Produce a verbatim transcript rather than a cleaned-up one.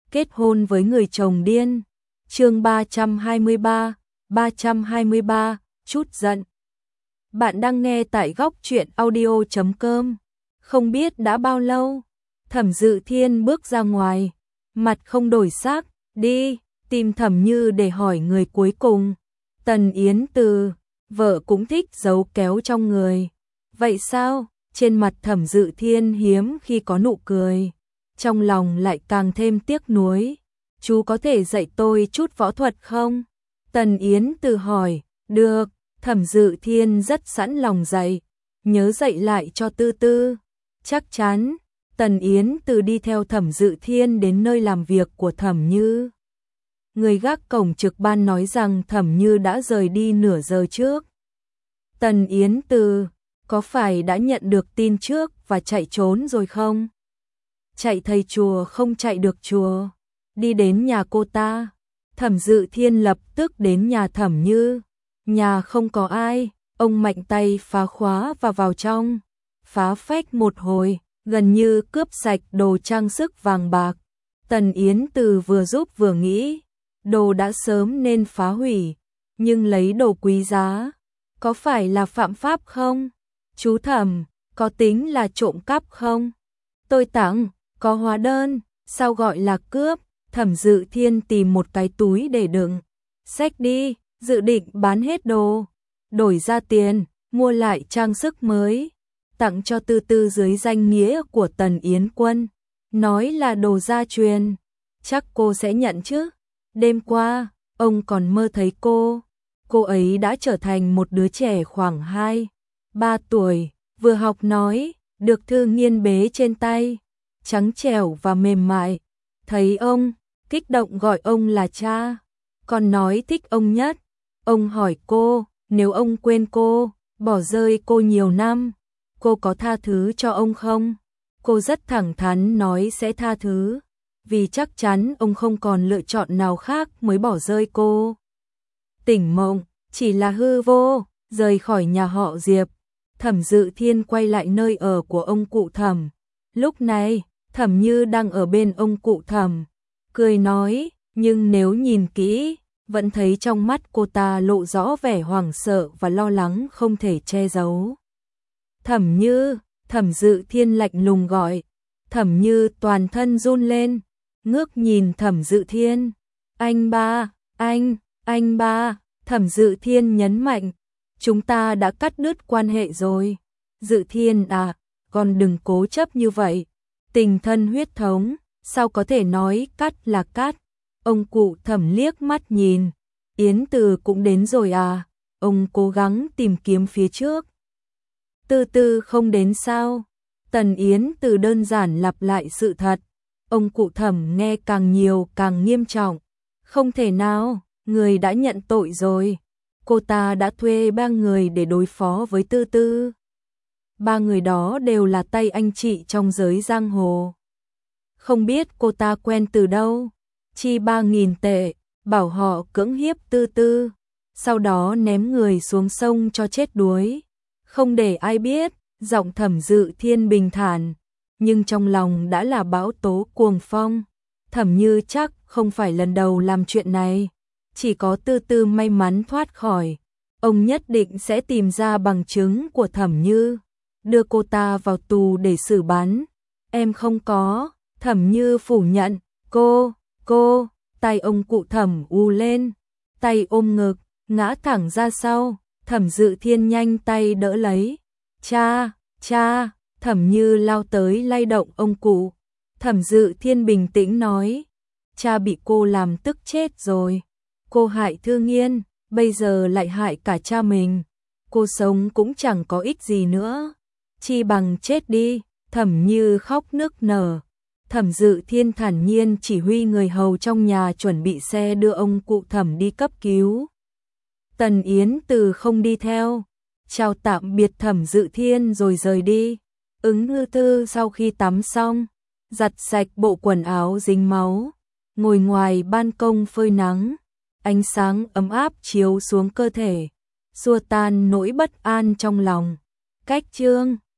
kết hôn với người chồng điên. Chương ba trăm hai mươi ba, ba trăm hai mươi ba, chút giận. Bạn đang nghe tại góc truyện audio chấm com. Không biết đã bao lâu, Thẩm Dự Thiên bước ra ngoài, mặt không đổi sắc, đi, tìm Thẩm Như để hỏi người cuối cùng. Tần Yến Từ, vợ cũng thích giấu kéo trong người. Vậy sao? Trên mặt Thẩm Dự Thiên hiếm khi có nụ cười, trong lòng lại càng thêm tiếc nuối. Chú có thể dạy tôi chút võ thuật không? Tần Yến Từ hỏi. Được, Thẩm Dự Thiên rất sẵn lòng dạy, nhớ dạy lại cho Tư Tư. Chắc chắn. Tần Yến Từ đi theo Thẩm Dự Thiên đến nơi làm việc của Thẩm Như. Người gác cổng trực ban nói rằng Thẩm Như đã rời đi nửa giờ trước. Tần Yến Từ, có phải đã nhận được tin trước và chạy trốn rồi không? Chạy thầy chùa không chạy được chùa. Đi đến nhà cô ta. Thẩm Dự Thiên lập tức đến nhà Thẩm Như. Nhà không có ai, ông mạnh tay phá khóa và vào trong. Phá phách một hồi, gần như cướp sạch đồ trang sức vàng bạc. Tần Yến Từ vừa giúp vừa nghĩ, đồ đã sớm nên phá hủy, nhưng lấy đồ quý giá, có phải là phạm pháp không? Chú Thẩm, có tính là trộm cắp không? Tôi tặng, có hóa đơn, sao gọi là cướp? Thẩm Dự Thiên tìm một cái túi để đựng. Xách đi, dự định bán hết đồ, đổi ra tiền, mua lại trang sức mới, tặng cho Tư Tư dưới danh nghĩa của Tần Yến Quân. Nói là đồ gia truyền, chắc cô sẽ nhận chứ? Đêm qua, ông còn mơ thấy cô. Cô ấy đã trở thành một đứa trẻ khoảng hai, ba tuổi, vừa học nói, được Thư Nghiên bế trên tay, trắng trẻo và mềm mại. Thấy ông, kích động gọi ông là cha, còn nói thích ông nhất. Ông hỏi cô, nếu ông quên cô, bỏ rơi cô nhiều năm, cô có tha thứ cho ông không? Cô rất thẳng thắn nói sẽ tha thứ, vì chắc chắn ông không còn lựa chọn nào khác mới bỏ rơi cô. Tỉnh mộng, chỉ là hư vô, rời khỏi nhà họ Diệp. Thẩm Dự Thiên quay lại nơi ở của ông cụ Thẩm. Lúc này, Thẩm Như đang ở bên ông cụ Thẩm, cười nói, nhưng nếu nhìn kỹ, vẫn thấy trong mắt cô ta lộ rõ vẻ hoảng sợ và lo lắng không thể che giấu. Thẩm Như, Thẩm Dự Thiên lạnh lùng gọi. Thẩm Như toàn thân run lên, ngước nhìn Thẩm Dự Thiên. Anh ba, anh, anh ba. Thẩm Dự Thiên nhấn mạnh, chúng ta đã cắt đứt quan hệ rồi. Dự Thiên à, con đừng cố chấp như vậy. Tình thân huyết thống, sao có thể nói cắt là cắt? Ông cụ Thẩm liếc mắt nhìn. Yến Từ cũng đến rồi à? Ông cố gắng tìm kiếm phía trước. Tư Tư không đến sao? Tần Yến Từ đơn giản lặp lại sự thật. Ông cụ Thẩm nghe càng nhiều càng nghiêm trọng. Không thể nào, người đã nhận tội rồi. Cô ta đã thuê ba người để đối phó với Tư Tư. Ba người đó đều là tay anh chị trong giới giang hồ. Không biết cô ta quen từ đâu, chi ba nghìn tệ, bảo họ cưỡng hiếp Tư Tư, sau đó ném người xuống sông cho chết đuối. Không để ai biết, giọng Thẩm Dự Thiên bình thản, nhưng trong lòng đã là bão tố cuồng phong. Thẩm Như chắc không phải lần đầu làm chuyện này, chỉ có Tư Tư may mắn thoát khỏi. Ông nhất định sẽ tìm ra bằng chứng của Thẩm Như, đưa cô ta vào tù để xử bắn. Em không có. Thẩm Như phủ nhận. Cô, cô, tay ông cụ Thẩm u lên, tay ôm ngực, ngã thẳng ra sau. Thẩm Dự Thiên nhanh tay đỡ lấy. Cha, cha. Thẩm Như lao tới lay động ông cụ. Thẩm Dự Thiên bình tĩnh nói, cha bị cô làm tức chết rồi. Cô hại Thư Nghiên, bây giờ lại hại cả cha mình. Cô sống cũng chẳng có ích gì nữa, chi bằng chết đi. Thẩm Như khóc nức nở. Thẩm Dự Thiên thản nhiên chỉ huy người hầu trong nhà chuẩn bị xe đưa ông cụ Thẩm đi cấp cứu. Tần Yến Từ không đi theo, chào tạm biệt Thẩm Dự Thiên rồi rời đi. Ứng Ngư Thư sau khi tắm xong, giặt sạch bộ quần áo dính máu, ngồi ngoài ban công phơi nắng. Ánh sáng ấm áp chiếu xuống cơ thể, xua tan nỗi bất an trong lòng. Cách chương